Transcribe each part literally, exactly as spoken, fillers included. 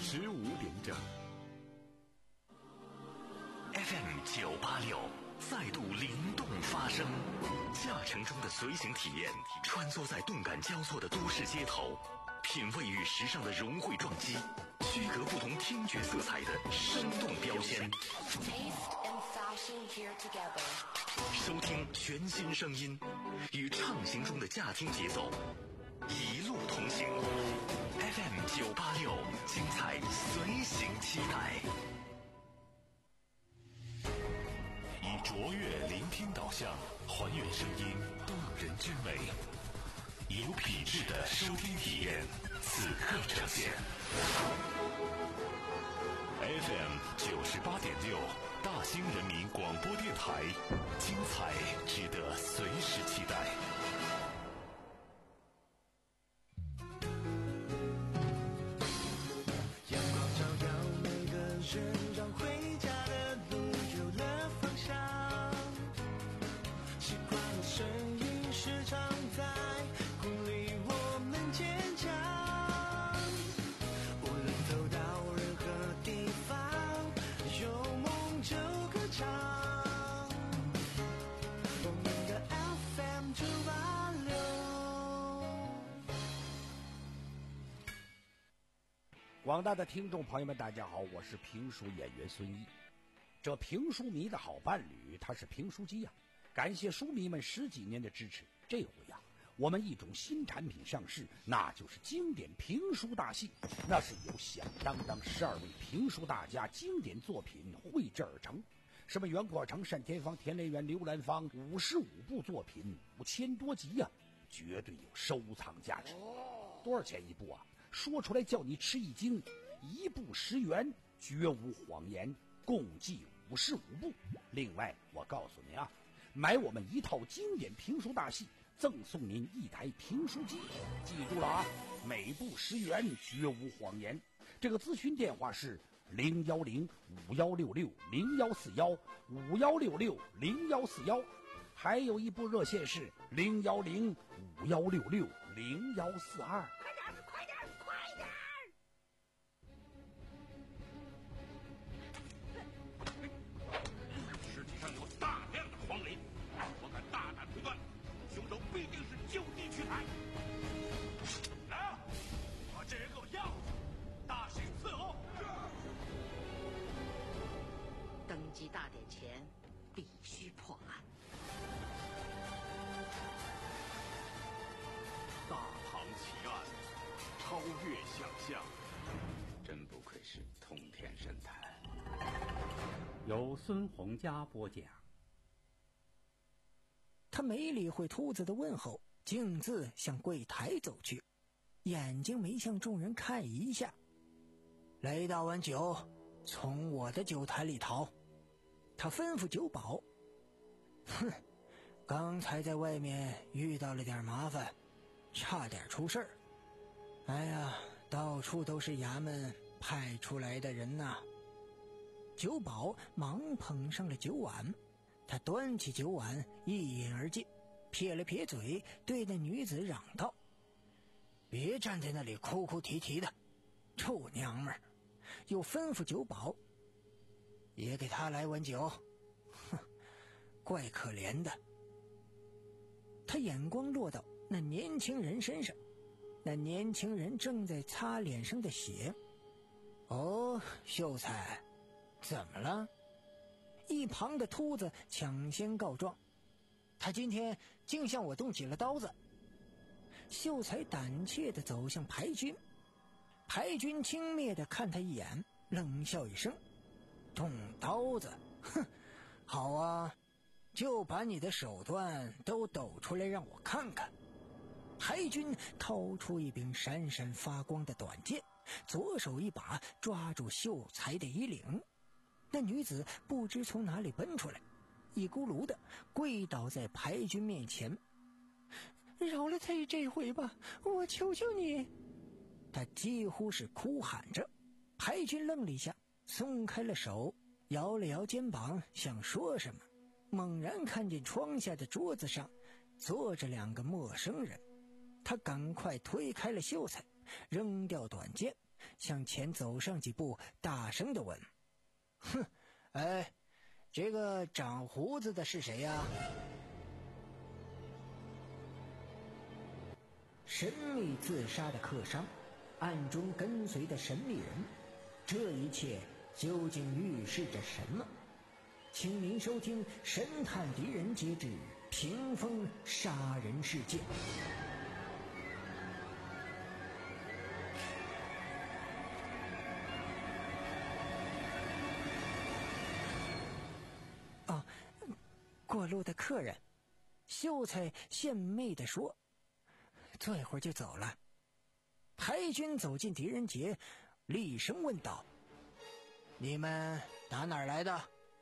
十五点整。 F M 九八六再度灵动发声，驾乘中的随行体验，穿梭在动感交错的都市街头，品味与时尚的融汇撞击，区隔不同听觉色彩的生动标签。收听全新声音，与畅行中的驾听节奏，一路同行。F M 九八六，精彩随行期待。以卓越聆听导向，还原声音动人之美，有品质的收听体验，此刻呈现。F M 九十八点六，大兴人民广播电台，精彩值得随时期待。 阳光照耀每个人，让回家的路有了方向。习惯的声音时常在鼓励我们坚强。无论走到任何地方，有梦就歌唱。我们的 F M 九八六。 广大的听众朋友们大家好，我是评书演员孙一。这评书迷的好伴侣他是评书机呀、啊，感谢书迷们十几年的支持。这回呀、啊，我们一种新产品上市，那就是经典评书大戏。那是由响当当十二位评书大家经典作品汇制而成，什么袁阔成、单田芳、田连元、刘兰芳，五十五部作品，五千多集呀、啊，绝对有收藏价值。多少钱一部啊？说出来叫你吃一惊，一部十元，绝无谎言，共计五十五部。另外我告诉您啊，买我们一套经典评书大戏，赠送您一台评书机。记住了啊，每部十元，绝无谎言。这个咨询电话是零幺零五幺六六零幺四幺五幺六六零幺四幺，还有一部热线是零幺零五幺六六零幺四二。 快点快点世界上有大量的黄林，我敢大胆推断，凶手必定是就地取材。来啊，把这人给我要大刑伺候。 登基大典前必须破案。 大唐奇案，超越想象，真不愧是通天神坛。 由孙洪佳播讲。 他没理会秃子的问候，径自向柜台走去，眼睛没向众人看一下。来到碗酒，从我的酒台里逃。他吩咐酒保。哼，刚才在外面遇到了点麻烦，差点出事儿。哎呀，到处都是衙门派出来的人呐。酒保忙捧上了酒碗，他端起酒碗一饮而尽，撇了撇嘴，对那女子嚷道：别站在那里哭哭啼啼的，臭娘们儿！又吩咐酒保也给他来碗酒。哼，怪可怜的。他眼光落到那年轻人身上，那年轻人正在擦脸上的血。哦，秀才，怎么了？一旁的秃子抢先告状，他今天竟向我动起了刀子。秀才胆怯地走向牌军，牌军轻蔑地看他一眼，冷笑一声：动刀子？哼，好啊，就把你的手段都抖出来让我看看。牌军掏出一柄闪闪发光的短剑，左手一把抓住秀才的衣领。那女子不知从哪里奔出来，一咕噜的跪倒在牌军面前：饶了他这回吧，我求求你！他几乎是哭喊着。牌军愣了一下，松开了手，摇了摇肩膀，想说什么，猛然看见窗下的桌子上坐着两个陌生人。他赶快推开了秀才，扔掉短剑， 向前走上几步，大声地问：“哼，哎，这个长胡子的是谁呀？”神秘自杀的客商，暗中跟随的神秘人，这一切究竟预示着什么？请您收听《神探狄仁杰之屏风杀人事件》。哦，过路的客人，秀才献媚地说，坐一会儿就走了。排军走进狄仁杰，厉声问道：“你们打哪儿来的？”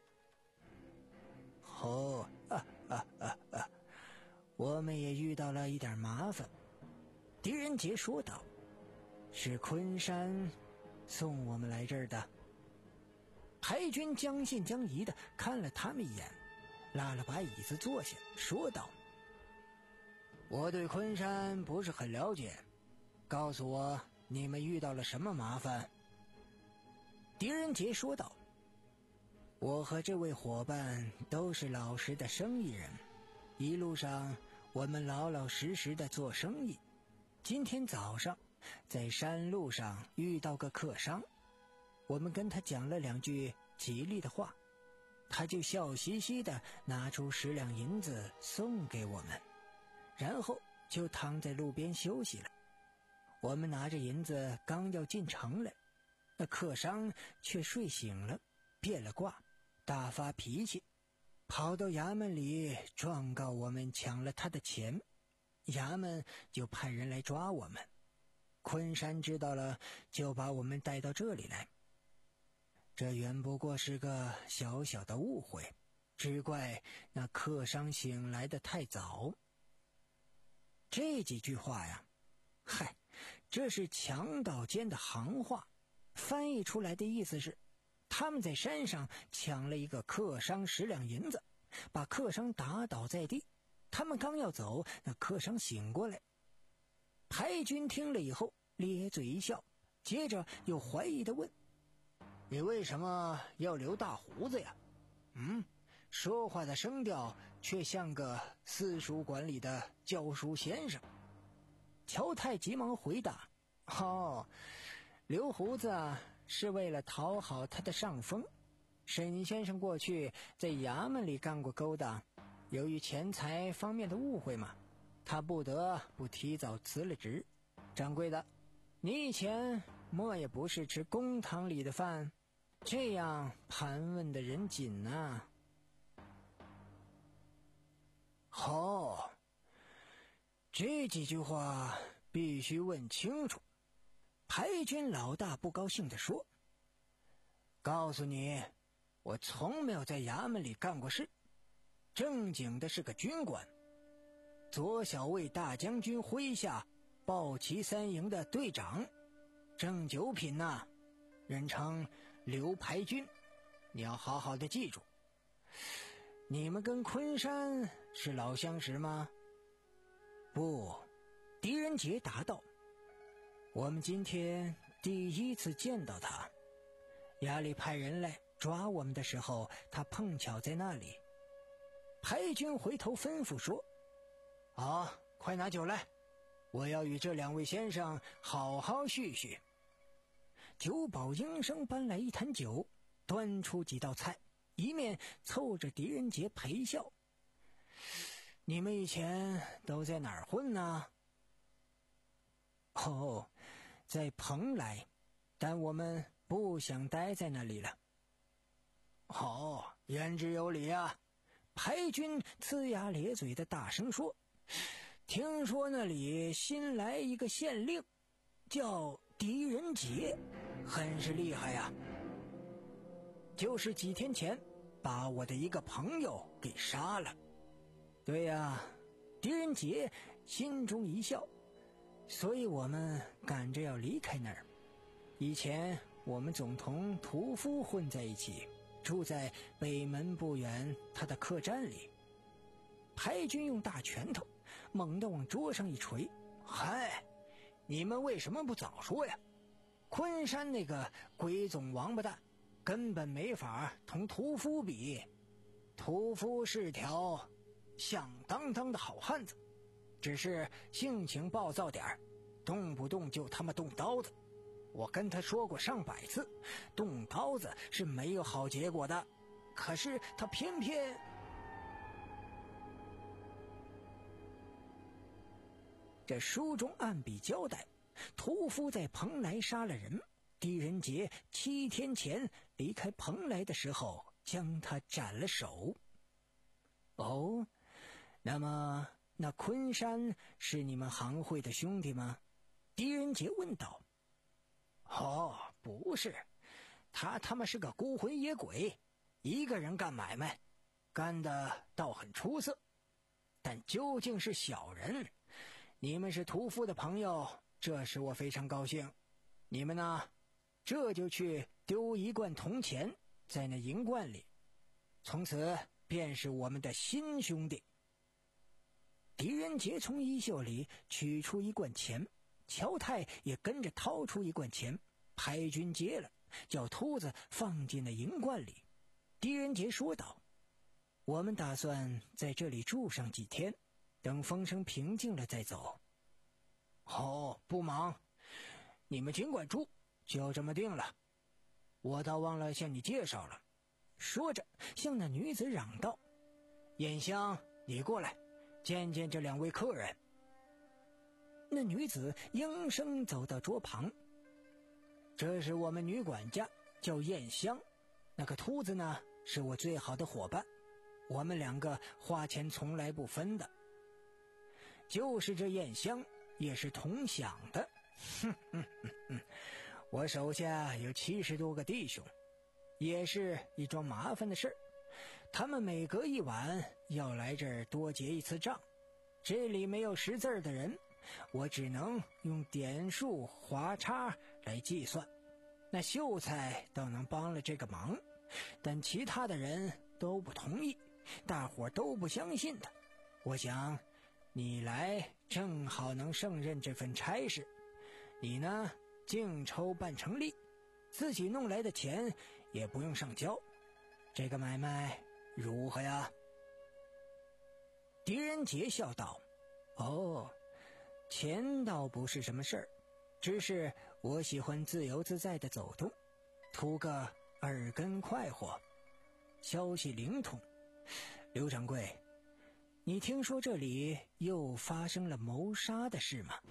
哦，啊啊啊啊！我们也遇到了一点麻烦。狄仁杰说道：“是昆山送我们来这儿的。”排军将信将疑地看了他们一眼，拉了把椅子坐下，说道：“我对昆山不是很了解，告诉我你们遇到了什么麻烦？”狄仁杰说道：“我和这位伙伴都是老实的生意人，一路上我们老老实实的做生意。今天早上在山路上遇到个客商，我们跟他讲了两句吉利的话，他就笑嘻嘻的拿出十两银子送给我们，然后就躺在路边休息了。我们拿着银子刚要进城来，那客商却睡醒了，变了卦，大发脾气，跑到衙门里状告我们抢了他的钱，衙门就派人来抓我们。昆山知道了，就把我们带到这里来。这原不过是个小小的误会，只怪那客商醒来的太早。这几句话呀，嗨，这是强盗间的行话，翻译出来的意思是，他们在山上抢了一个客商十两银子，把客商打倒在地，他们刚要走，那客商醒过来。排军听了以后咧嘴一笑，接着又怀疑地问：“你为什么要留大胡子呀？嗯，说话的声调却像个私塾馆里的教书先生。”乔太急忙回答：“哦，留胡子啊，是为了讨好他的上峰。沈先生过去在衙门里干过勾当，由于钱财方面的误会嘛，他不得不提早辞了职。掌柜的，你以前莫也不是吃公堂里的饭，这样盘问的人紧呐。”哦，这几句话必须问清楚。排军老大不高兴地说：“告诉你，我从没有在衙门里干过事，正经的是个军官，左小卫大将军麾下豹骑三营的队长，正九品呐、啊，人称刘排军，你要好好的记住。你们跟昆山是老相识吗？”“不。”狄仁杰答道，“我们今天第一次见到他，衙里派人来抓我们的时候，他碰巧在那里。”排军回头吩咐说：“好，快拿酒来，我要与这两位先生好好叙叙。”酒保应声搬来一坛酒，端出几道菜，一面凑着狄仁杰陪笑：“你们以前都在哪儿混呢？”“哦，在蓬莱，但我们不想待在那里了。”“哦，言之有理啊！”排军呲牙咧嘴的大声说：“听说那里新来一个县令，叫狄仁杰，很是厉害呀。就是几天前把我的一个朋友给杀了。”“对呀。”狄仁杰心中一笑，“所以我们赶着要离开那儿。以前我们总同屠夫混在一起，住在北门不远他的客栈里。”排军用大拳头猛地往桌上一捶：“嗨，你们为什么不早说呀？ 昆山那个鬼总王八蛋根本没法同屠夫比，屠夫是条响当当的好汉子，只是性情暴躁点儿，动不动就他妈动刀子。我跟他说过上百次，动刀子是没有好结果的，可是他偏偏……这书中暗笔交代，屠夫在蓬莱杀了人，狄仁杰七天前离开蓬莱的时候将他斩了首。哦，那么那昆山是你们行会的兄弟吗？狄仁杰问道。哦，不是，他他妈是个孤魂野鬼，一个人干买卖，干的倒很出色，但究竟是小人。你们是屠夫的朋友，这使我非常高兴。你们呢，这就去丢一罐铜钱在那银罐里，从此便是我们的新兄弟。狄仁杰从衣袖里取出一罐钱，乔太也跟着掏出一罐钱，派军接了，叫秃子放进了银罐里。狄仁杰说道：我们打算在这里住上几天，等风声平静了再走。哦，不忙，你们尽管住，就这么定了。我倒忘了向你介绍了。说着向那女子嚷道：燕香，你过来见见这两位客人。那女子应声走到桌旁。这是我们女管家，叫燕香，那个秃子呢，是我最好的伙伴，我们两个花钱从来不分的。就是这燕香也是同享的。哼哼哼哼，我手下有七十多个弟兄，也是一桩麻烦的事儿。他们每隔一晚要来这儿多结一次账，这里没有识字的人，我只能用点数划叉来计算。那秀才倒能帮了这个忙，但其他的人都不同意，大伙都不相信他。我想你来正好能胜任这份差事，你呢净抽半成利，自己弄来的钱也不用上交，这个买卖如何呀？狄仁杰笑道：哦，钱倒不是什么事儿，只是我喜欢自由自在的走动，图个耳根快活，消息灵通。刘掌柜，你听说这里又发生了谋杀的事吗？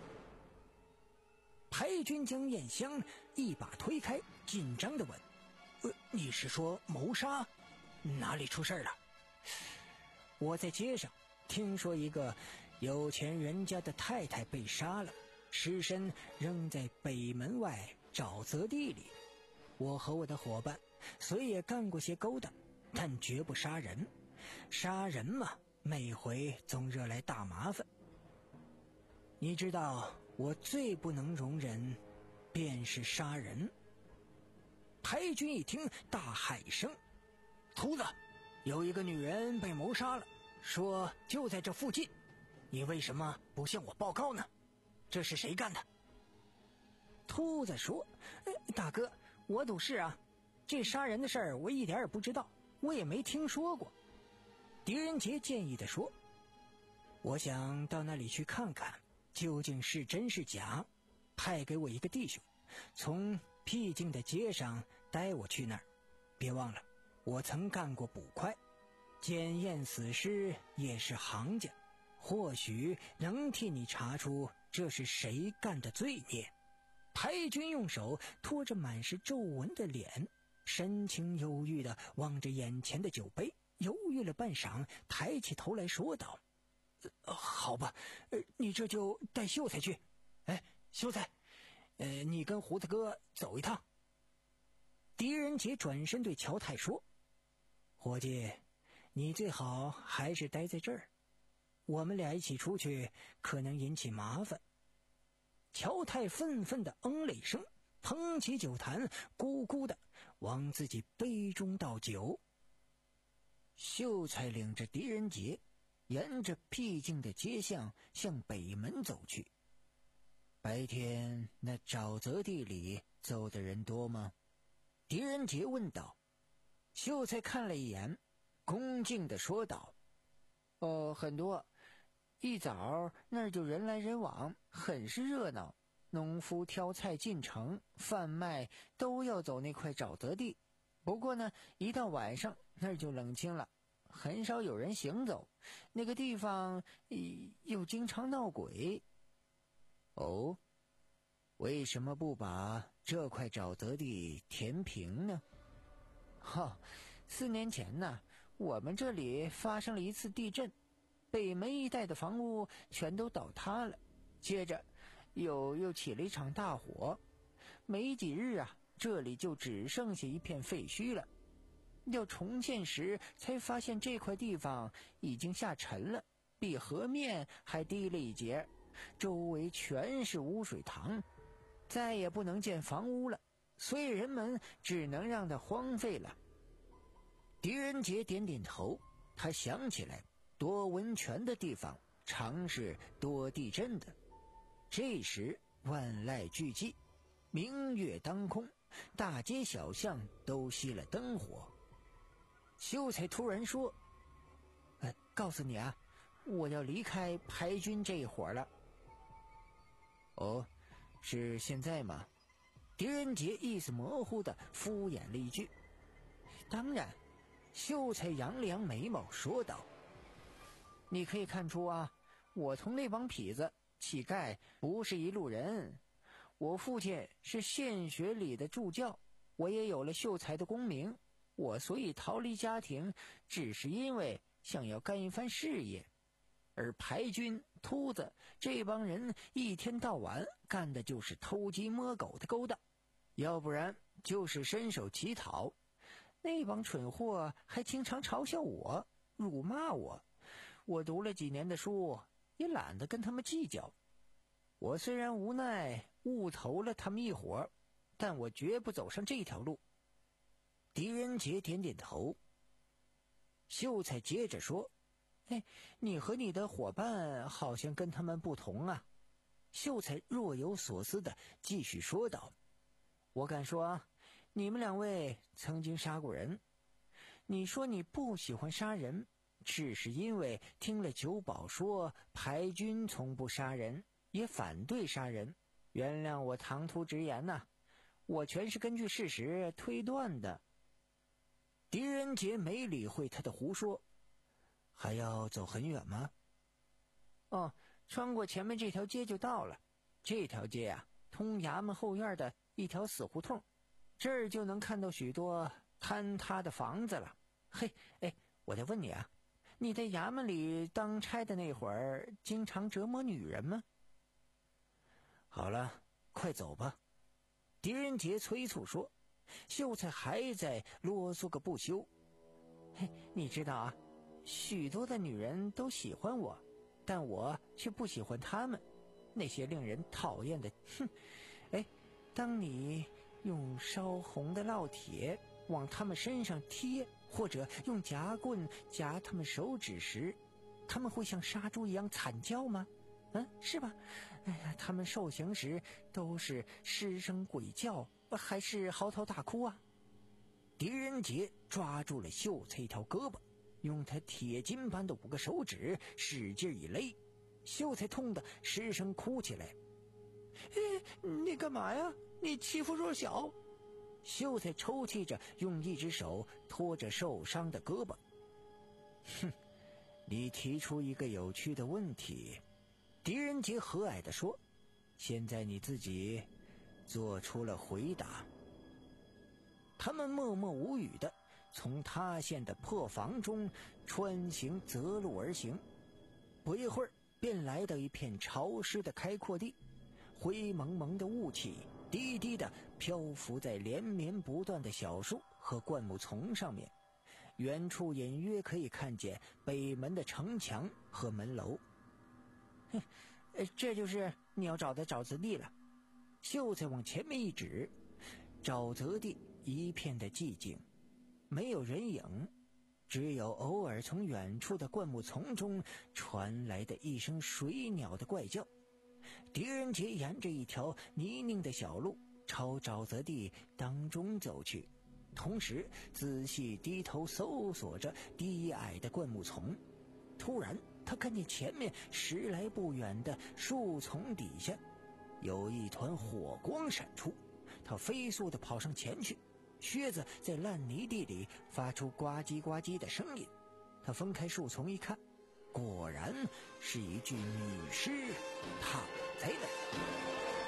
裴军将燕香一把推开，紧张地问：呃，你是说谋杀？哪里出事了？我在街上听说一个有钱人家的太太被杀了，尸身扔在北门外沼泽地里。我和我的伙伴虽也干过些勾当，但绝不杀人。杀人嘛，每回总惹来大麻烦。你知道我最不能容忍便是杀人。裴军一听大喊一声：秃子，有一个女人被谋杀了，说就在这附近，你为什么不向我报告呢？这是谁干的？秃子说：呃、大哥，我懂事啊，这杀人的事儿我一点也不知道，我也没听说过。狄仁杰建议地说：我想到那里去看看究竟是真是假，派给我一个弟兄从僻静的街上带我去那儿。别忘了我曾干过捕快，检验死尸也是行家，或许能替你查出这是谁干的罪孽。裴军用手托着满是皱纹的脸，神情忧郁地望着眼前的酒杯，犹豫了半晌，抬起头来说道：呃、好吧，呃，你这就带秀才去。哎，秀才，呃，你跟胡子哥走一趟。狄仁杰转身对乔太说：伙计，你最好还是待在这儿，我们俩一起出去可能引起麻烦。乔太愤愤地嗯了一声，捧起酒坛，咕咕地往自己杯中倒酒。秀才领着狄仁杰沿着僻静的街巷向北门走去。白天那沼泽地里走的人多吗？狄仁杰问道。秀才看了一眼，恭敬地说道：哦，很多，一早那儿就人来人往，很是热闹，农夫挑菜进城，贩卖都要走那块沼泽地。不过呢，一到晚上那儿就冷清了，很少有人行走，那个地方又经常闹鬼。哦，为什么不把这块沼泽地填平呢？哈，四年前呢，我们这里发生了一次地震，北门一带的房屋全都倒塌了，接着又又起了一场大火，没几日啊，这里就只剩下一片废墟了。要重建时才发现这块地方已经下沉了，比河面还低了一截，周围全是污水塘，再也不能建房屋了，所以人们只能让它荒废了。狄仁杰点点头，他想起来多温泉的地方常是多地震的。这时万籁俱寂，明月当空，大街小巷都熄了灯火。秀才突然说：呃，告诉你啊，我要离开排军这一伙了。哦，是现在吗？狄仁杰意思模糊地敷衍了一句。当然。秀才扬了扬眉毛说道：你可以看出啊，我同那帮痞子乞丐不是一路人。我父亲是县学里的助教，我也有了秀才的功名，我所以逃离家庭，只是因为想要干一番事业。而排军、秃子这帮人一天到晚干的就是偷鸡摸狗的勾当，要不然就是伸手乞讨。那帮蠢货还经常嘲笑我，辱骂我。我读了几年的书，也懒得跟他们计较。我虽然无奈误投了他们一伙，但我绝不走上这条路。狄仁杰点点头。秀才接着说：哎，你和你的伙伴好像跟他们不同啊。秀才若有所思地继续说道：我敢说啊，你们两位曾经杀过人。你说你不喜欢杀人，只是因为听了九保说排军从不杀人，也反对杀人。原谅我唐突直言呐、啊，我全是根据事实推断的。狄仁杰没理会他的胡说。还要走很远吗？哦，穿过前面这条街就到了。这条街啊，通衙门后院的一条死胡同，这儿就能看到许多坍塌的房子了。嘿，哎，我再问你啊，你在衙门里当差的那会儿，经常折磨女人吗？好了，快走吧。狄仁杰催促说。秀才还在啰嗦个不休。嘿，你知道啊，许多的女人都喜欢我，但我却不喜欢她们，那些令人讨厌的，哼！哎，当你用烧红的烙铁往他们身上贴，或者用夹棍夹他们手指时，他们会像杀猪一样惨叫吗？嗯，是吧？哎呀，他们受刑时都是失声鬼叫，还是嚎啕大哭啊？狄仁杰抓住了秀才一条胳膊，用他铁筋般的五个手指使劲一勒，秀才痛得失声哭起来。哎，你干嘛呀？你欺负弱小！秀才抽泣着，用一只手托着受伤的胳膊。哼，你提出一个有趣的问题。狄仁杰和蔼地说，现在你自己做出了回答。他们默默无语的从塌陷的破房中穿行择路而行，不一会儿便来到一片潮湿的开阔地，灰蒙蒙的雾气低低的漂浮在连绵不断的小树和灌木丛上面，远处隐约可以看见北门的城墙和门楼。哼，这就是你要找的沼泽地了。秀才往前面一指，沼泽地一片的寂静，没有人影，只有偶尔从远处的灌木丛中传来的一声水鸟的怪叫。狄仁杰沿着一条泥泞的小路朝沼泽地当中走去，同时仔细低头搜索着低矮的灌木丛。突然他看见前面十来步远的树丛底下有一团火光闪出，他飞速地跑上前去，靴子在烂泥地里发出呱唧呱唧的声音。他分开树丛一看，果然是一具女尸躺在那儿。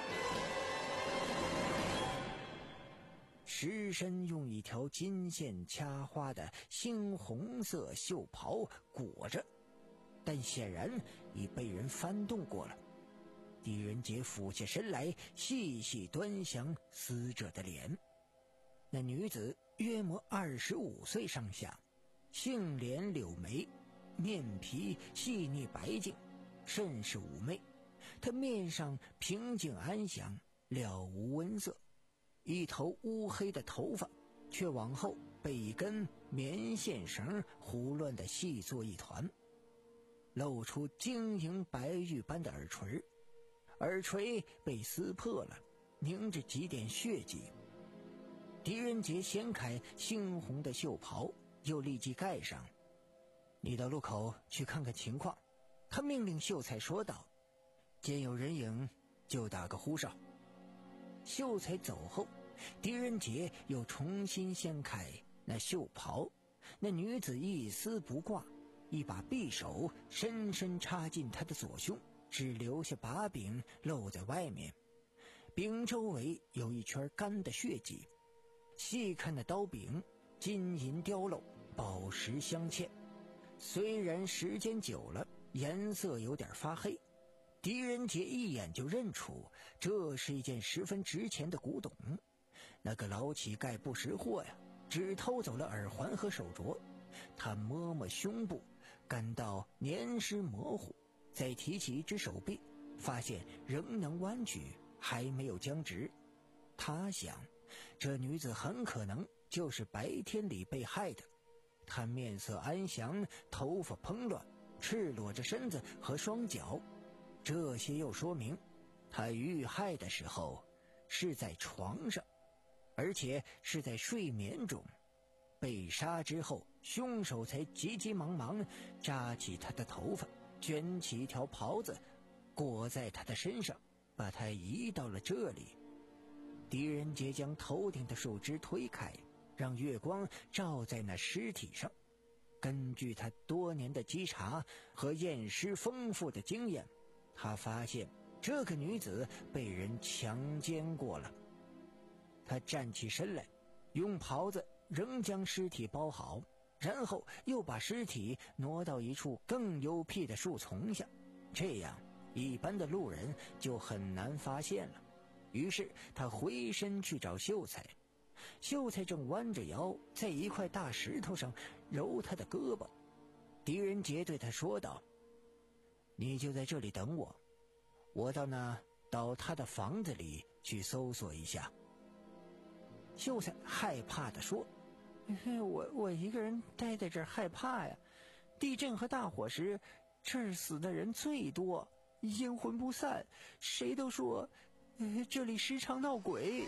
尸身用一条金线掐花的猩红色袖袍裹着，但显然已被人翻动过了。狄仁杰俯下身来，细细端详死者的脸。那女子约莫二十五岁上下，杏脸柳眉，面皮细腻白净，甚是妩媚。她面上平静安详，了无温色，一头乌黑的头发却往后被一根棉线绳胡乱地细作一团，露出晶莹白玉般的耳垂，耳垂被撕破了，凝着几点血迹。狄仁杰掀开猩红的袖袍，又立即盖上。你到路口去看看情况，他命令秀才说道，见有人影就打个呼哨。秀才走后，狄仁杰又重新掀开那袖袍，那女子一丝不挂，一把匕首深深插进她的左胸，只留下把柄露在外面，柄周围有一圈干的血迹。细看那刀柄，金银雕镂，宝石镶嵌，虽然时间久了，颜色有点发黑，狄仁杰一眼就认出这是一件十分值钱的古董。那个老乞丐不识货呀，只偷走了耳环和手镯。他摸摸胸部，感到黏湿模糊，再提起一只手臂，发现仍能弯曲，还没有僵直。他想，这女子很可能就是白天里被害的。她面色安详，头发蓬乱，赤裸着身子和双脚，这些又说明她遇害的时候是在床上，而且是在睡眠中。被杀之后，凶手才急急忙忙扎起她的头发，卷起一条袍子裹在她的身上，把她移到了这里。狄仁杰将头顶的树枝推开，让月光照在那尸体上。根据他多年的稽查和验尸丰富的经验，他发现这个女子被人强奸过了。他站起身来，用袍子仍将尸体包好，然后又把尸体挪到一处更幽僻的树丛下，这样一般的路人就很难发现了。于是他回身去找秀才，秀才正弯着腰在一块大石头上揉他的胳膊。狄仁杰对他说道，你就在这里等我，我到那到他的房子里去搜索一下。秀才害怕地说，我我一个人待在这儿害怕呀，地震和大火时这儿死的人最多，阴魂不散，谁都说这里时常闹鬼。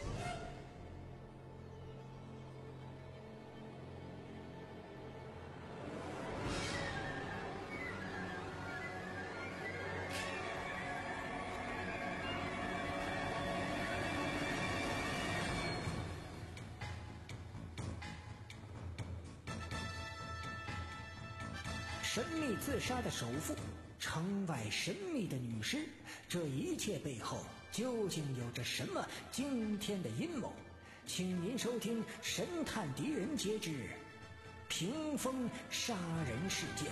神秘自杀的首富，城外神秘的女尸，这一切背后究竟有着什么惊天的阴谋？请您收听《神探狄仁杰之屏风杀人事件》。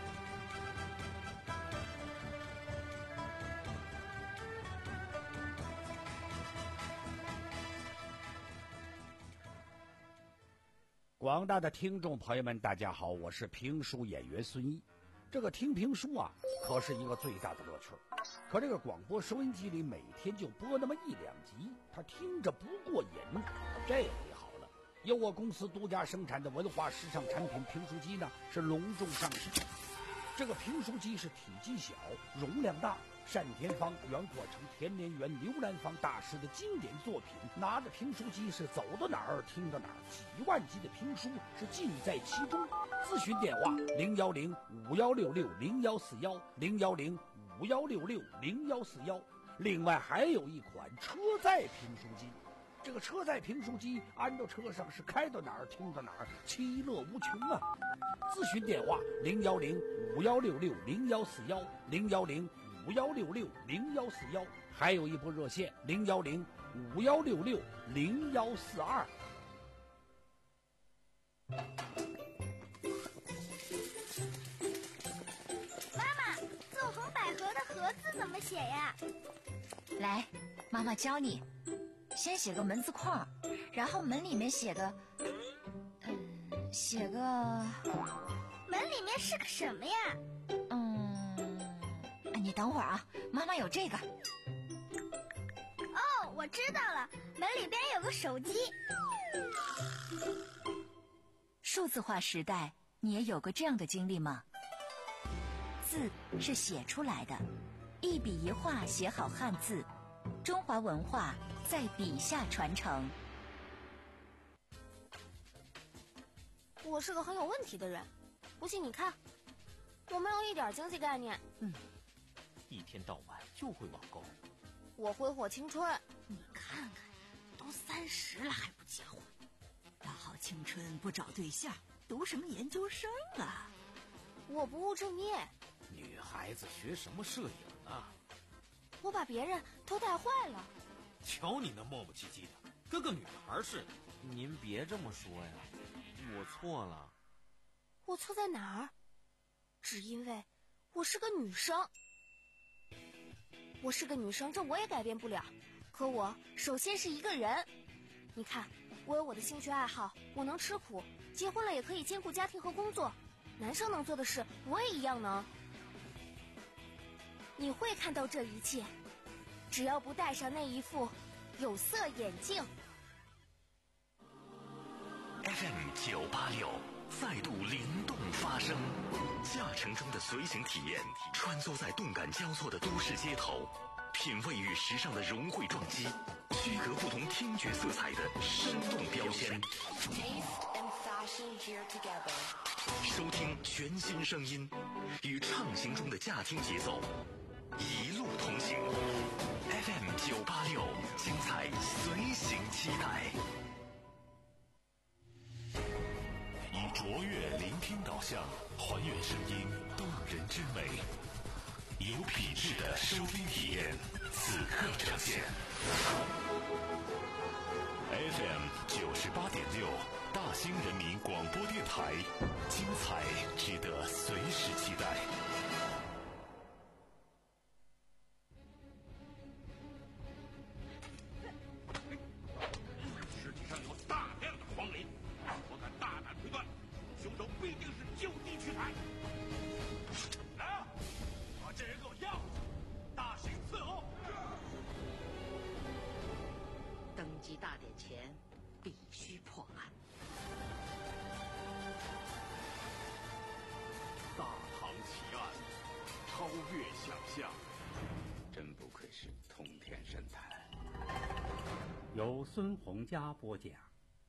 广大的听众朋友们，大家好，我是评书演员孙一。这个听评书啊，可是一个最大的乐趣。可这个广播收音机里每天就播那么一两集，他听着不过瘾。这回好了，由我公司独家生产的文化时尚产品评书机呢，是隆重上市。 这个评书机是体积小，容量大，单田芳、袁阔成、田连元、刘兰芳大师的经典作品，拿着评书机是走到哪儿听到哪儿，几万集的评书是尽在其中。咨询电话零幺零五幺六六零幺四幺零幺零五幺六六零幺四幺。另外还有一款车载评书机，这个车载评书机安到车上是开到哪儿听到哪儿，其乐无穷啊！咨询电话零幺零五幺六六零幺四幺零幺零五幺六六零幺四幺，还有一部热线零幺零五幺六六零幺四二。 妈妈，纵横捭阖的阖字怎么写呀？ 来，妈妈教你。先写个门字框，然后门里面写个，嗯，写个。 门里面是个什么呀？ 嗯，你等会儿啊，妈妈有这个。 哦，我知道了，门里边有个手机。 数字化时代，你也有过这样的经历吗？字是写出来的，一笔一画写好汉字，中华文化在笔下传承。 我是个很有问题的人，不信你看，我没有一点经济概念。 嗯，一天到晚就会网购。 我挥霍青春。 你看看，都三十了还不结婚，大好青春不找对象，读什么研究生啊？ 我不务正业。 女孩子学什么摄影啊？ 我把别人都带坏了。 瞧你那磨磨唧唧的，跟个女孩似的。您别这么说呀，我错了。 我错在哪儿？只因为我是个女生。我是个女生，这我也改变不了。可我首先是一个人。你看，我有我的兴趣爱好，我能吃苦，结婚了也可以兼顾家庭和工作。男生能做的事，我也一样能。你会看到这一切，只要不戴上那一副有色眼镜。 F M 九八六再度灵动发声，驾乘中的随行体验，穿梭在动感交错的都市街头，品味与时尚的融汇撞击，区隔不同听觉色彩的生动标签。收听全新声音，与畅行中的驾听节奏，一路同行。F M 九八六，精彩随行期待。以卓越聆听导向，还原声音动人之美，有品质的收听体验，此刻呈现。F M 九十八点六，大兴人民广播电台，精彩值得随时期待。 世界上有大量的荒林，我敢大胆推断，凶手必定是就地取材。来啊，把这人给我要下去，大刑伺候。 登基大典前必须破案。 大唐奇案，超越想象，真不愧是通天神探。 由孙洪佳播讲。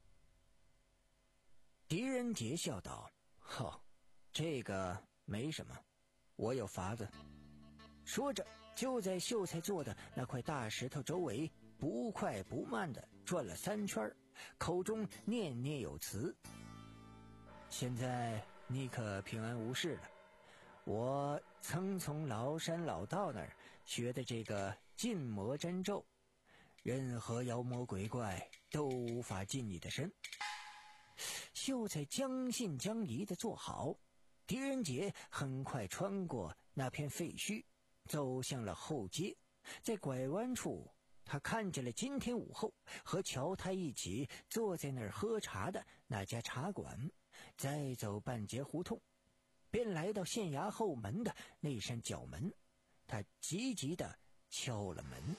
狄仁杰笑道：“呵，这个没什么，我有法子。”说着，就在秀才坐的那块大石头周围不快不慢地转了三圈，口中念念有词：“现在你可平安无事了。我曾从崂山老道那儿学的这个禁魔真咒，任何妖魔鬼怪都无法近你的身。”秀才将信将疑地坐好，狄仁杰很快穿过那片废墟，走向了后街。在拐弯处，他看见了今天午后和乔太一起坐在那儿喝茶的那家茶馆。再走半截胡同，便来到县衙后门的那扇角门。他急急地敲了门。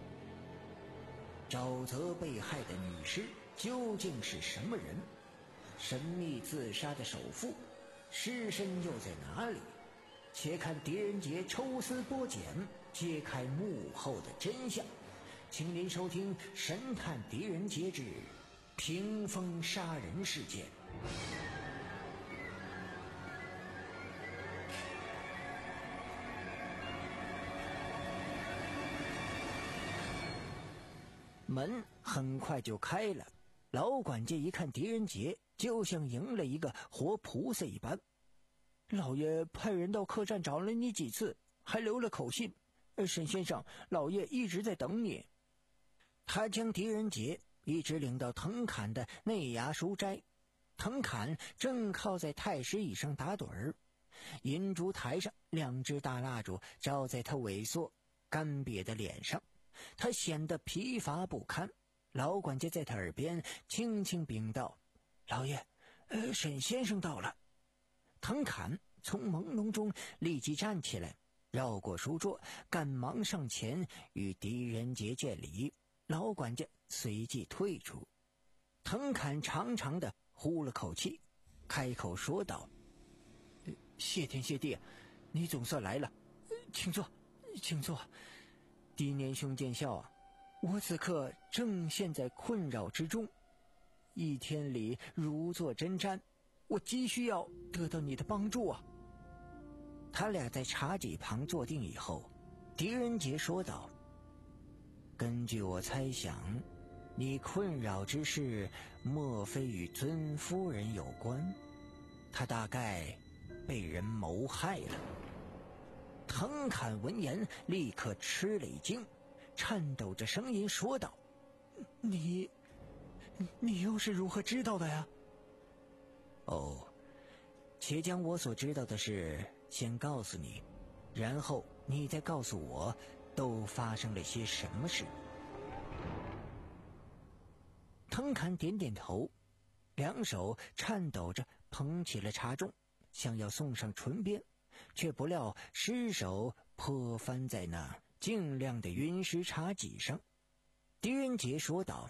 沼泽被害的女尸究竟是什么人？ 神秘自杀的首富，尸身又在哪里？且看狄仁杰抽丝剥茧，揭开幕后的真相。请您收听《神探狄仁杰之屏风杀人事件》。门很快就开了，老管家一看狄仁杰，就像迎了一个活菩萨一般。老爷派人到客栈找了你几次，还留了口信。沈先生，老爷一直在等你。他将狄仁杰一直领到藤侃的内衙书斋，藤侃正靠在太师椅上打盹儿，银烛台上两只大蜡烛照在他萎缩干瘪的脸上，他显得疲乏不堪。老管家在他耳边轻轻禀道：“老爷，呃，沈先生到了。”藤侃从朦胧中立即站起来，绕过书桌，赶忙上前与狄仁杰见礼。老管家随即退出。藤侃长长的呼了口气，开口说道：“谢天谢地，你总算来了，请坐，请坐。狄年兄见笑啊，我此刻正陷在困扰之中，一天里如坐针毡，我急需要得到你的帮助啊。”他俩在茶几旁坐定以后，狄仁杰说道：“根据我猜想，你困扰之事莫非与尊夫人有关？她大概被人谋害了。”藤侃闻言立刻吃了一惊，颤抖着声音说道：“你你又是如何知道的呀？”“哦，且将我所知道的事先告诉你，然后你再告诉我都发生了些什么事。”藤侃点点头，两手颤抖着捧起了茶盅，想要送上唇边，却不料失手泼翻在那净亮的云石茶几上。狄仁杰说道：“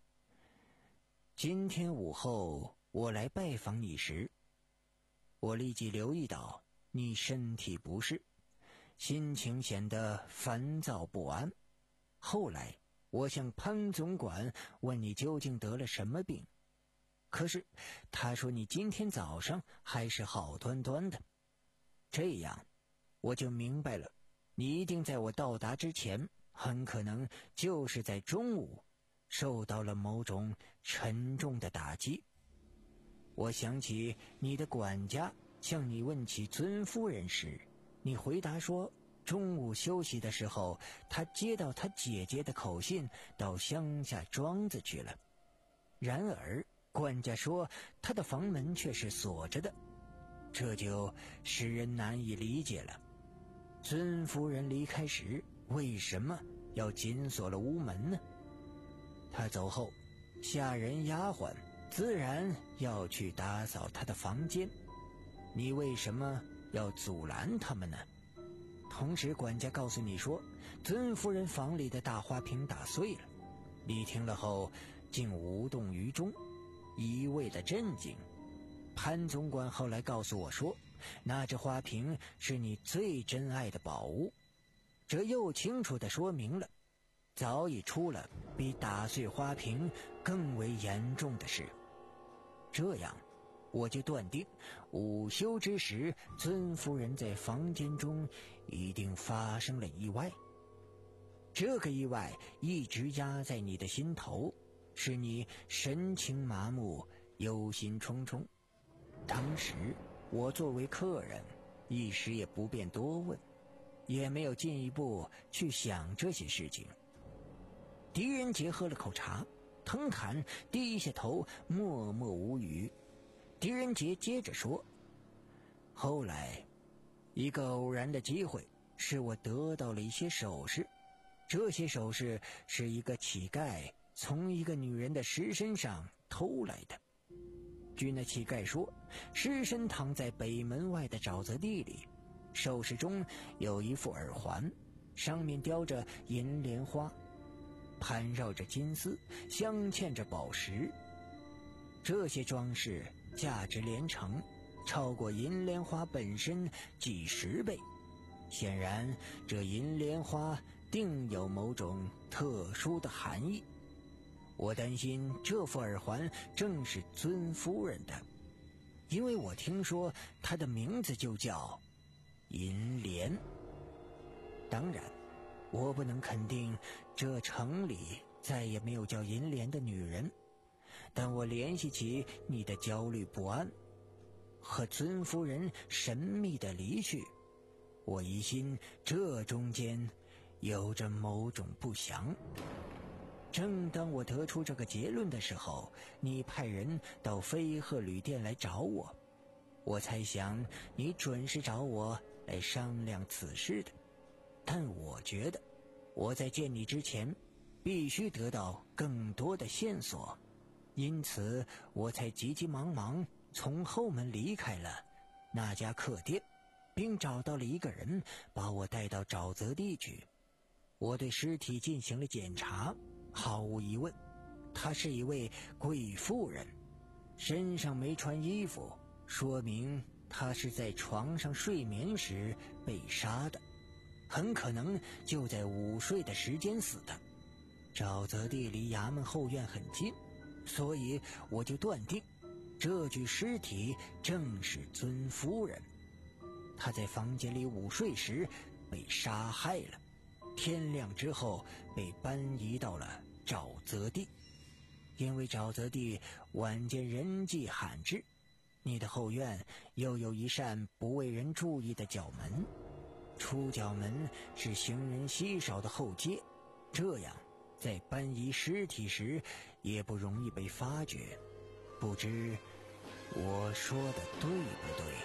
今天午后我来拜访你时，我立即留意到你身体不适，心情显得烦躁不安。后来我向潘总管问你究竟得了什么病，可是他说你今天早上还是好端端的。这样我就明白了，你一定在我到达之前，很可能就是在中午受到了某种沉重的打击。我想起你的管家向你问起尊夫人时，你回答说中午休息的时候，他接到他姐姐的口信，到乡下庄子去了。然而管家说他的房门却是锁着的，这就使人难以理解了。尊夫人离开时为什么要紧锁了屋门呢？他走后，下人丫鬟自然要去打扫他的房间，你为什么要阻拦他们呢？同时管家告诉你说尊夫人房里的大花瓶打碎了，你听了后竟无动于衷，一味的震惊。潘总管后来告诉我说，那只花瓶是你最珍爱的宝物，这又清楚地说明了早已出了比打碎花瓶更为严重的事。这样我就断定午休之时尊夫人在房间中一定发生了意外。这个意外一直压在你的心头，使你神情麻木，忧心忡忡。当时我作为客人，一时也不便多问，也没有进一步去想这些事情。狄仁杰喝了口茶，藤侃低下头默默无语。狄仁杰接着说，后来一个偶然的机会使我得到了一些首饰，这些首饰是一个乞丐从一个女人的尸身上偷来的。据那乞丐说，尸身躺在北门外的沼泽地里，首饰中有一副耳环，上面雕着银莲花，盘绕着金丝，镶嵌着宝石。 这些装饰价值连城，超过银莲花本身几十倍。显然，这银莲花定有某种特殊的含义。我担心这副耳环正是尊夫人的，因为我听说她的名字就叫银莲。当然，我不能肯定这城里再也没有叫银莲的女人，但我联系起你的焦虑不安和尊夫人神秘的离去，我疑心这中间有着某种不祥。正当我得出这个结论的时候，你派人到飞鹤旅店来找我，我猜想你准是找我来商量此事的。但我觉得我在见你之前必须得到更多的线索，因此我才急急忙忙从后门离开了那家客店，并找到了一个人把我带到沼泽地去。我对尸体进行了检查，毫无疑问，她是一位贵妇人，身上没穿衣服，说明她是在床上睡眠时被杀的，很可能就在午睡的时间死的。沼泽地离衙门后院很近，所以我就断定这具尸体正是尊夫人。她在房间里午睡时被杀害了，天亮之后被搬移到了沼泽地。因为沼泽地晚间人迹罕至，你的后院又有一扇不为人注意的角门，出角门是行人稀少的后街，这样在搬移尸体时也不容易被发觉。不知我说的对不对？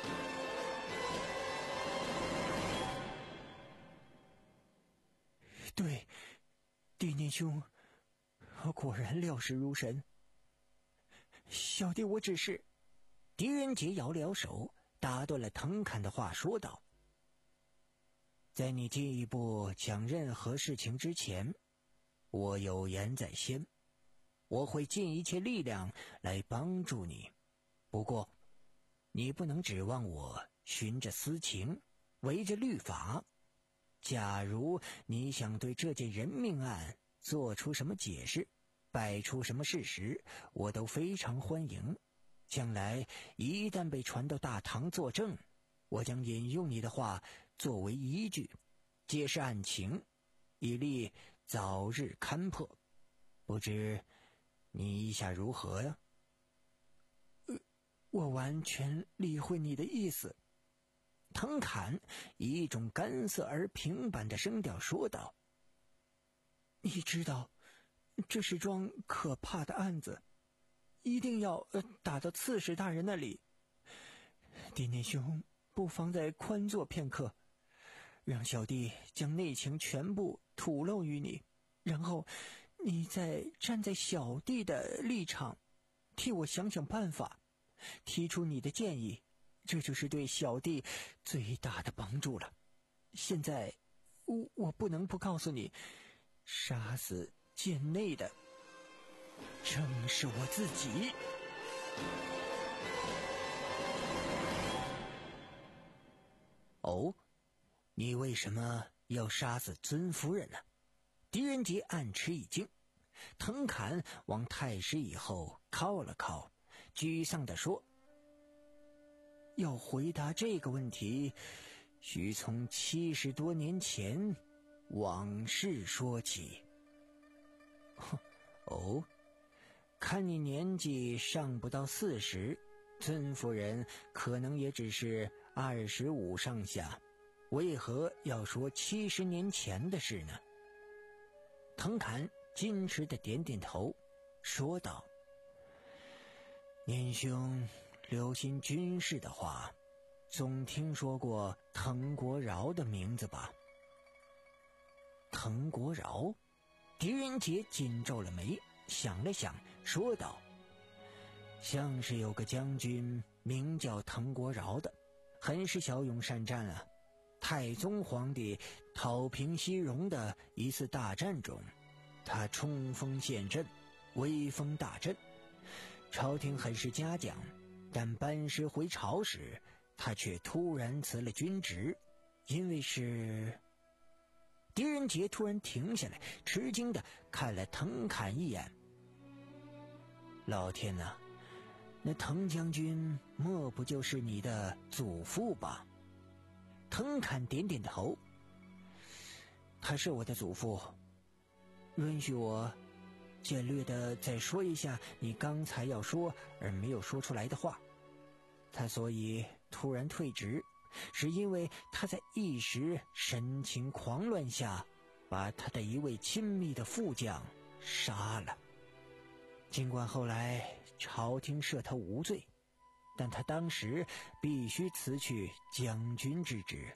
对，地念兄，我果然料事如神。小弟我只是……狄仁杰摇了摇手，打断了藤砍的话，说道：在你进一步讲任何事情之前，我有言在先，我会尽一切力量来帮助你。不过，你不能指望我循着私情，围着律法。假如你想对这件人命案做出什么解释，摆出什么事实，我都非常欢迎。将来一旦被传到大堂作证，我将引用你的话作为依据，解释案情，以利早日勘破。不知你意下如何呀？呃，我完全理会你的意思。藤砍以一种干涩而平板的声调说道：你知道，这是桩可怕的案子，一定要、呃、打到刺史大人那里。地念兄，不妨再宽坐片刻，让小弟将内情全部吐露于你，然后你再站在小弟的立场，替我想想办法，提出你的建议，这就是对小弟最大的帮助了。现在我我不能不告诉你，杀死贱内的正是我自己。哦，你为什么要杀死尊夫人呢？狄仁杰暗吃一惊。藤砍往太师以后靠了靠，沮丧地说：要回答这个问题，需从七十多年前往事说起。哦，看你年纪尚不到四十，尊夫人可能也只是二十五上下，为何要说七十年前的事呢？藤砍矜持地点点头，说道：年兄留心军事的话，总听说过滕国饶的名字吧？滕国饶？狄仁杰紧皱了眉，想了想，说道：像是有个将军名叫滕国饶的，很是骁勇善战啊。太宗皇帝讨平西戎的一次大战中，他冲锋陷阵，威风大振， 朝廷很是嘉奖，但班师回朝时，他却突然辞了军职，因为是……狄仁杰突然停下来，吃惊地看了藤侃一眼。老天哪，那藤将军莫不就是你的祖父吧？藤侃点点头，他是我的祖父。允许我简略地再说一下你刚才要说而没有说出来的话。他所以突然退职，是因为他在一时神情狂乱下把他的一位亲密的副将杀了。尽管后来朝廷赦他无罪，但他当时必须辞去将军之职。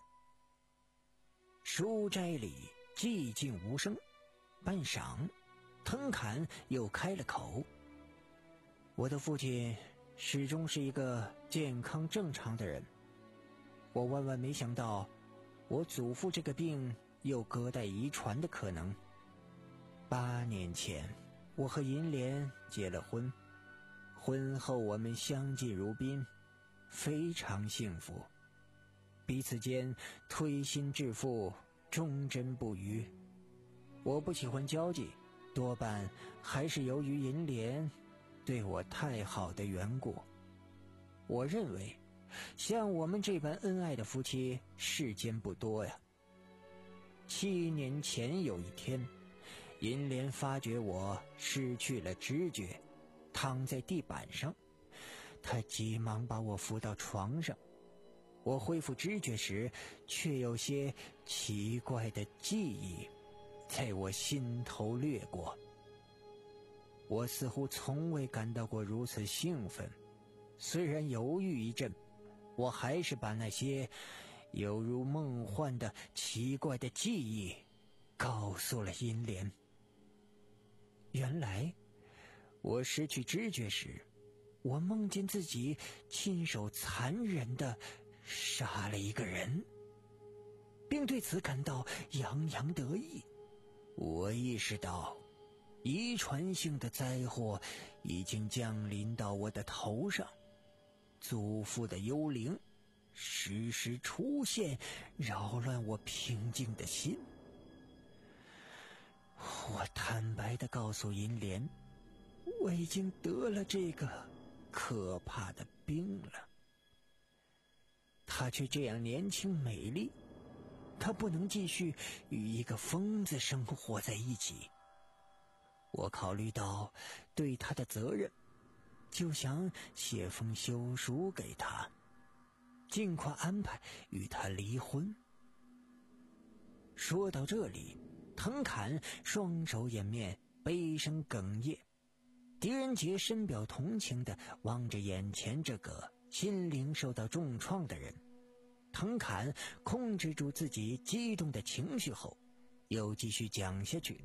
书斋里寂静无声，半晌，藤侃又开了口：我的父亲始终是一个健康正常的人，我万万没想到我祖父这个病有隔代遗传的可能。八年前我和银莲结了婚，婚后我们相敬如宾，非常幸福，彼此间推心置腹，忠贞不渝。我不喜欢交际，多半还是由于银莲对我太好的缘故。我认为像我们这般恩爱的夫妻世间不多呀。七年前有一天，银莲发觉我失去了知觉，躺在地板上，她急忙把我扶到床上。我恢复知觉时，却有些奇怪的记忆在我心头掠过。我似乎从未感到过如此兴奋，虽然犹豫一阵，我还是把那些犹如梦幻的奇怪的记忆告诉了银莲。原来我失去知觉时，我梦见自己亲手残忍地杀了一个人，并对此感到洋洋得意。我意识到遗传性的灾祸已经降临到我的头上，祖父的幽灵时时出现，扰乱我平静的心。我坦白地告诉银莲，我已经得了这个可怕的病了。她却这样年轻美丽，她不能继续与一个疯子生活在一起。我考虑到对她的责任，就想写封休书给她，尽快安排与她离婚。说到这里，藤侃双手掩面，悲声哽咽。狄仁杰深表同情地望着眼前这个心灵受到重创的人。藤侃控制住自己激动的情绪后，又继续讲下去。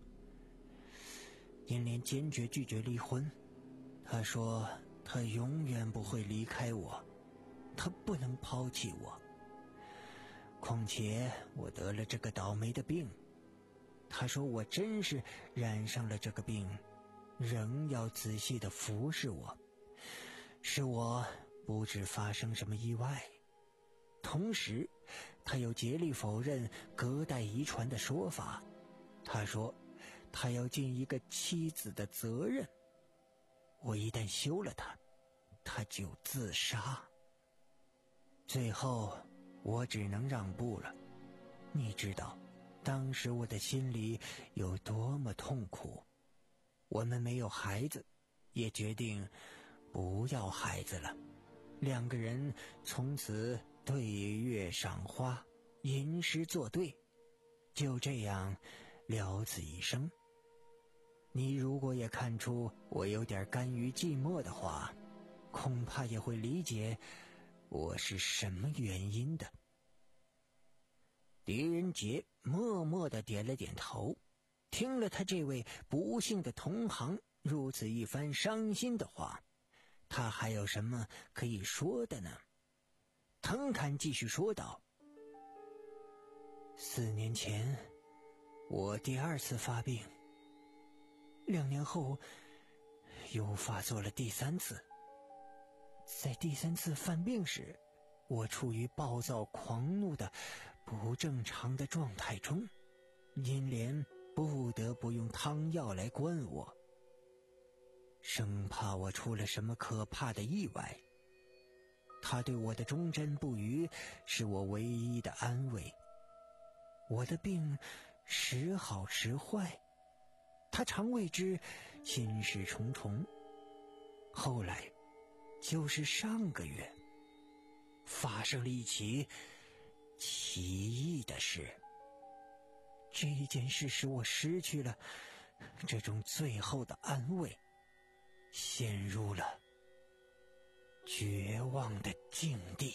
银莲坚决拒绝离婚，他说他永远不会离开我，他不能抛弃我。况且我得了这个倒霉的病，他说我真是染上了这个病，仍要仔细地服侍我，使我不致发生什么意外。同时他又竭力否认隔代遗传的说法，他说他要尽一个妻子的责任，我一旦休了他，他就自杀。最后我只能让步了。你知道当时我的心里有多么痛苦。我们没有孩子，也决定不要孩子了。两个人从此对月赏花，吟诗作对，就这样了此一生。你如果也看出我有点甘于寂寞的话，恐怕也会理解我是什么原因的。狄仁杰默默地点了点头，听了他这位不幸的同行如此一番伤心的话，他还有什么可以说的呢？藤侃继续说道：四年前我第二次发病，两年后又发作了第三次。在第三次犯病时，我处于暴躁狂怒的不正常的状态中，银莲不得不用汤药来灌我，生怕我出了什么可怕的意外。他对我的忠贞不渝是我唯一的安慰。我的病时好时坏，他常为之心事重重。后来就是上个月，发生了一起奇异的事。这件事使我失去了这种最后的安慰，陷入了绝望的境地。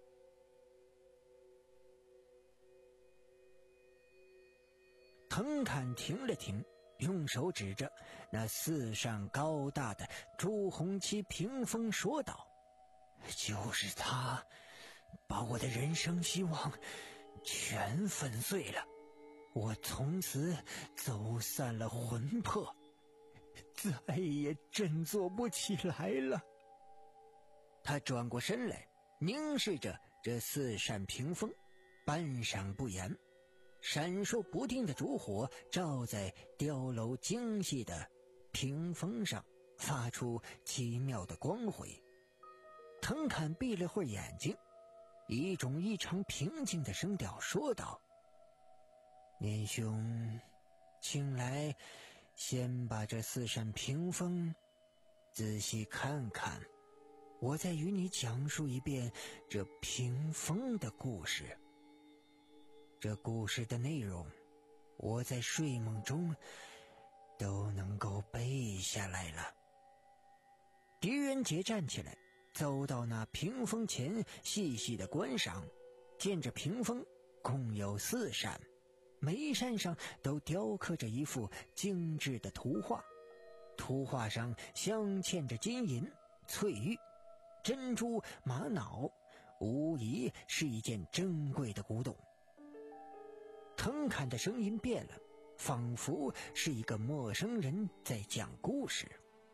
藤砍停了停，用手指着那四扇高大的朱红漆屏风说道：就是他把我的人生希望全粉碎了，我从此走散了魂魄，再也振作不起来了。他转过身来，凝视着这四扇屏风，半晌不言。闪烁不定的烛火照在雕镂精细的屏风上，发出奇妙的光辉。藤砍闭了会儿眼睛，以一种异常平静的声调说道：年兄，请来先把这四扇屏风仔细看看，我再与你讲述一遍这屏风的故事。这故事的内容，我在睡梦中都能够背下来了。狄仁杰站起来，走到那屏风前，细细的观赏。见这屏风共有四扇，每一扇上都雕刻着一幅精致的图画，图画上镶嵌着金银、翠玉、珍珠、玛瑙，无疑是一件珍贵的古董。藤砍的声音变了，仿佛是一个陌生人在讲故事。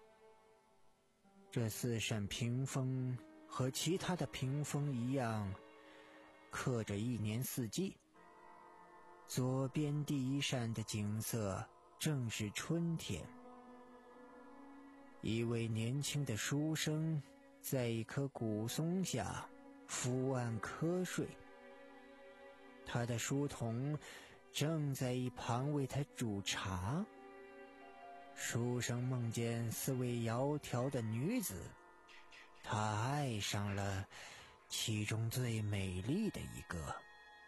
这四扇屏风和其他的屏风一样，刻着一年四季。左边第一扇的景色正是春天，一位年轻的书生在一棵古松下伏案瞌睡，他的书童正在一旁为他煮茶。书生梦见四位窈窕的女子，他爱上了其中最美丽的一个。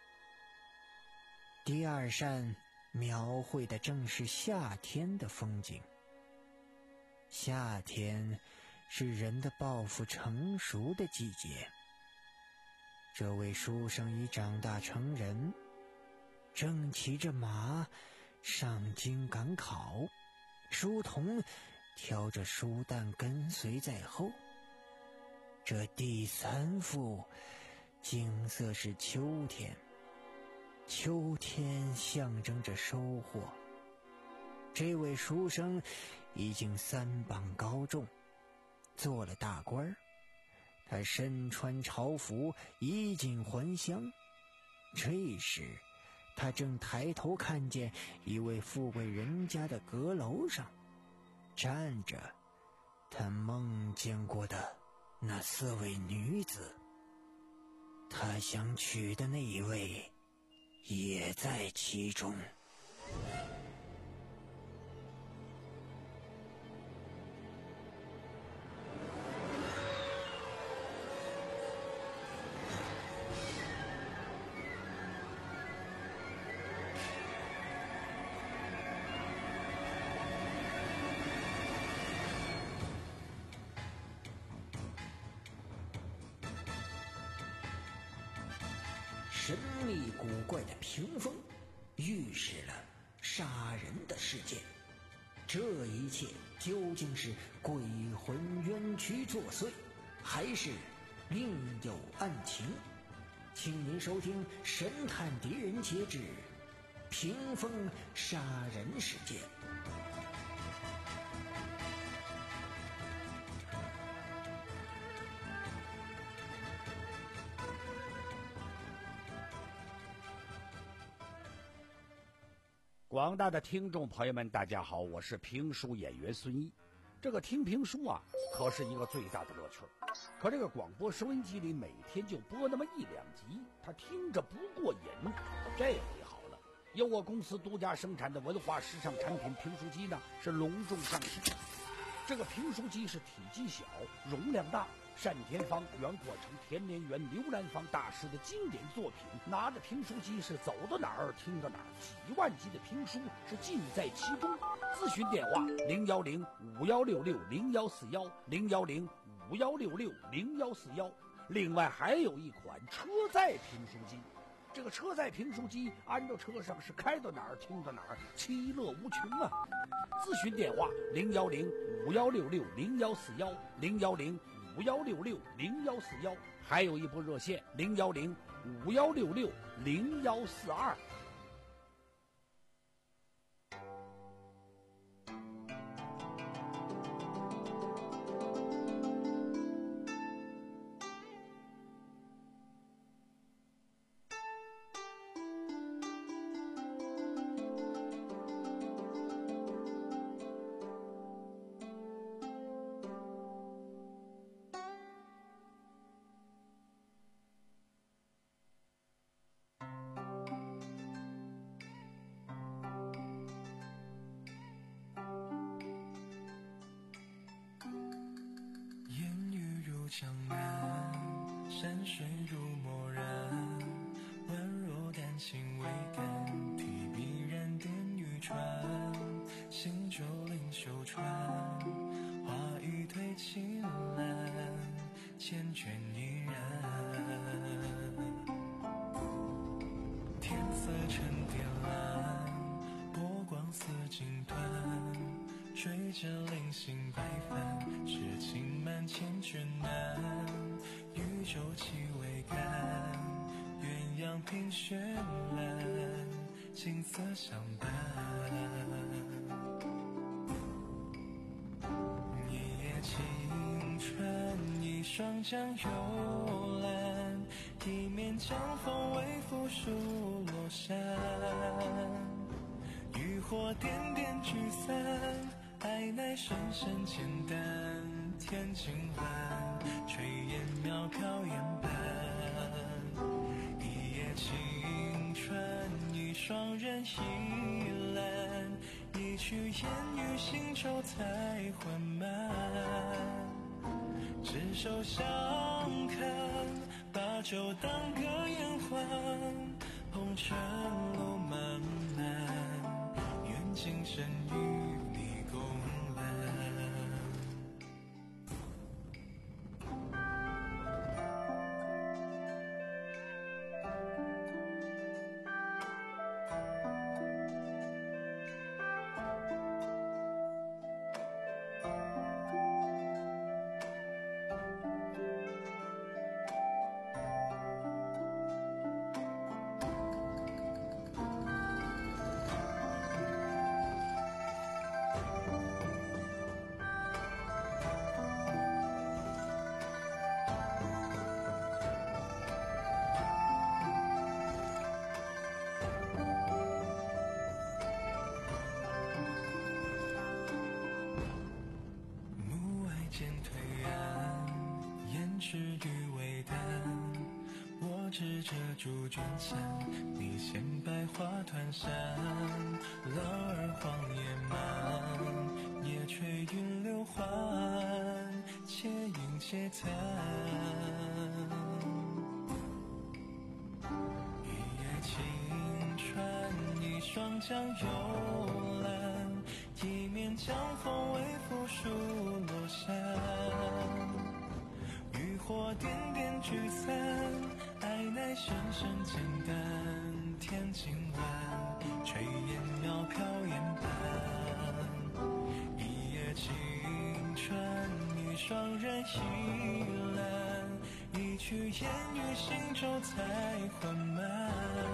第二扇描绘的正是夏天的风景。夏天是人的抱负成熟的季节。这位书生已长大成人，正骑着马上京赶考，书童挑着书担跟随在后。这第三幅景色是秋天，秋天象征着收获。这位书生已经三榜高中，做了大官，他身穿朝服，衣锦还乡。这时他正抬头看见一位富贵人家的阁楼上站着他梦见过的那四位女子，他想娶的那一位也在其中。神秘古怪的屏风预示了杀人的事件，这一切究竟是鬼魂冤屈作祟，还是另有案情？请您收听《神探狄仁杰之屏风杀人事件》。 广大的听众朋友们，大家好，我是评书演员孙一。这个听评书啊，可是一个最大的乐趣。可这个广播收音机里每天就播那么一两集，他听着不过瘾。这回好了，由我公司独家生产的文化时尚产品评书机呢，是隆重上市。这个评书机是体积小，容量大。单田芳、袁阔成、田连元、刘兰芳大师的经典作品，拿着评书机是走到哪儿听到哪儿，几万集的评书是尽在其中。咨询电话零幺零五幺六六零幺四幺零幺零五幺六六零幺四幺。另外还有一款车载评书机，这个车载评书机安到车上是开到哪儿听到哪儿，其乐无穷啊！咨询电话零幺零五幺六六零幺四幺零幺零五幺六六零幺四幺，还有一部热线零幺零五幺六六零幺四二。 江南，山水如墨染，宛若丹青微干，提笔然点玉川，行舟临秀川，花雨推青蓝，缱绻依然。天色沉靛蓝，波光似锦端，追着零星白帆，诗情满千卷难，渔舟起桅杆，鸳鸯凭绚烂，景色相伴。一夜晴川，一双江幽蓝，一面江风微拂疏罗衫，渔火点点聚散，爱乃深深浅淡，天晴晚，炊烟渺飘烟斑。一夜晴川，一双人倚栏，一曲烟雨行舟才缓慢。执手相看，把酒当歌言欢，红尘路漫漫，愿今生与你共揽。是余味淡，我执着竹卷伞，你衔百花团扇，老儿荒野漫，夜吹云流环，且饮且谈。一夜晴川，一双江幽蓝，一面江风微拂疏罗衫，渔火点点聚散，爱乃深深浅淡，天晴晚，炊烟渺飘烟斑。一夜晴川，一双人倚栏，一曲烟雨行舟才缓慢。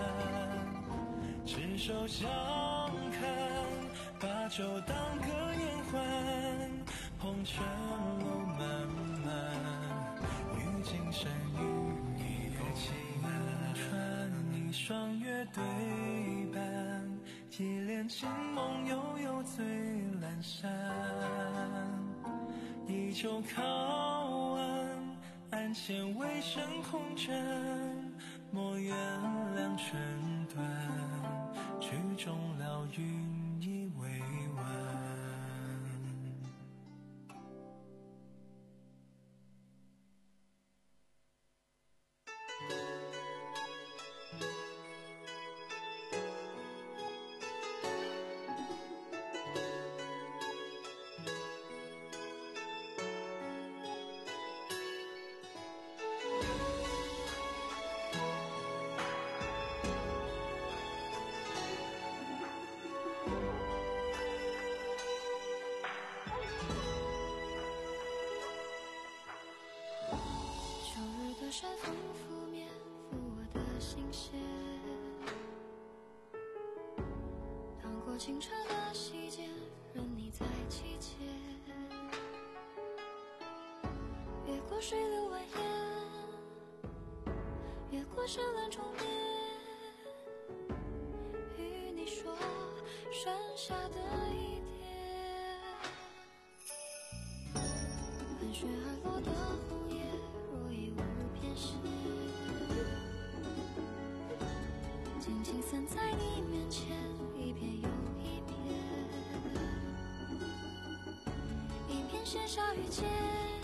执手相看，把酒当歌言欢，红尘路漫漫，今生与你共晴川，一双月对半， 一帘清梦悠悠醉阑珊，依旧靠岸，岸前微声空枕，莫原谅寸断，曲终了云已未完。 山风拂面，拂我的心弦。趟过清澈的溪涧，任你在其间。越过水流蜿蜒，越过山岚重叠，与你说山下的一点。盘旋而落的红叶，若已无偏斜，静静散在你面前，一片又一片，一片羡煞遇见，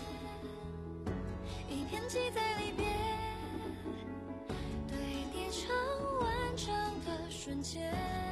一片记在离别，堆叠成完整的瞬间。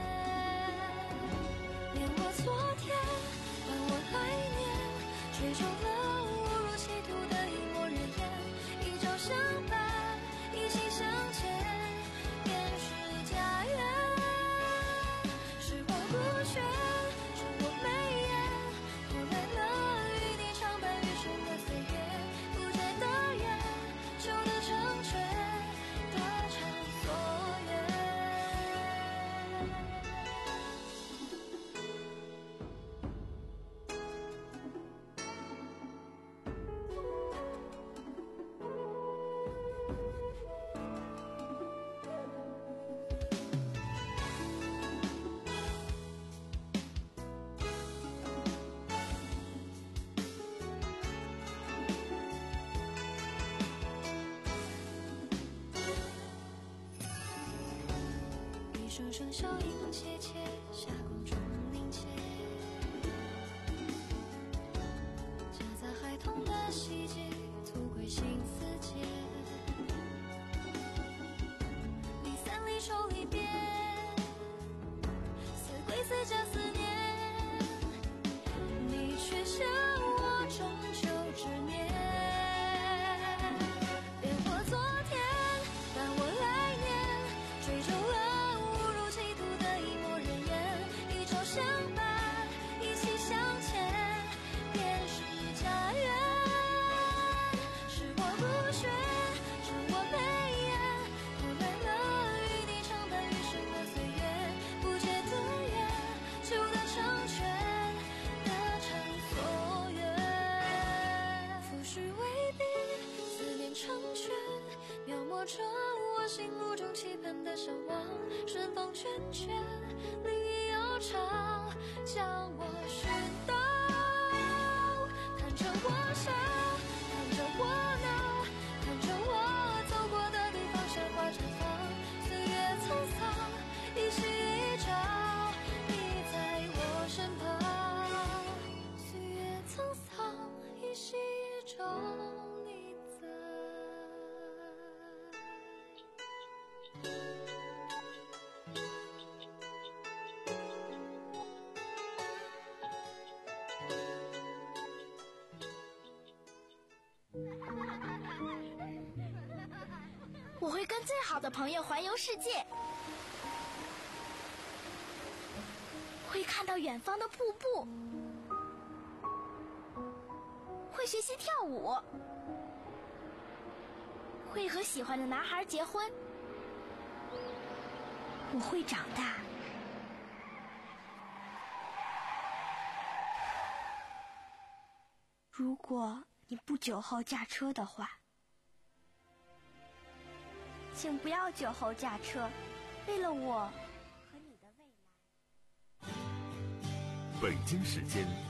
连我昨天，伴我来年，追逐了误入歧途的一抹人烟，一朝相伴，一心向前，便是家园。时光不倦，趁我眉眼，后来了与你常伴余生的岁月，不解的缘，求得成全，得偿所愿。一声声笑音切切，霞光中凝结，夹杂孩童的细节，图归心似箭。离散离愁离别，似归似家思念，你却向我终究执念。别过昨天，伴我来年，追逐了误入歧途的一抹人烟，一朝相伴，一起向前，便是家园。时光不倦，趁我眉眼，后来了与你常伴余生的岁月，不解的缘，求得成全，得偿所愿。覆须为笔，思念成卷，描摹着我心目中期盼的向往。顺风卷卷，离忧长，将我寻到。看着我笑，看着我闹，看着我走过的地方，山花绽放。岁月沧桑，一夕一朝，你在我身旁。岁月沧桑，一夕一朝，你在。 我会跟最好的朋友环游世界，会看到远方的瀑布，会学习跳舞，会和喜欢的男孩结婚。我会长大。如果你不酒后驾车的话，请不要酒后驾车，为了我和你的未来。 北京时间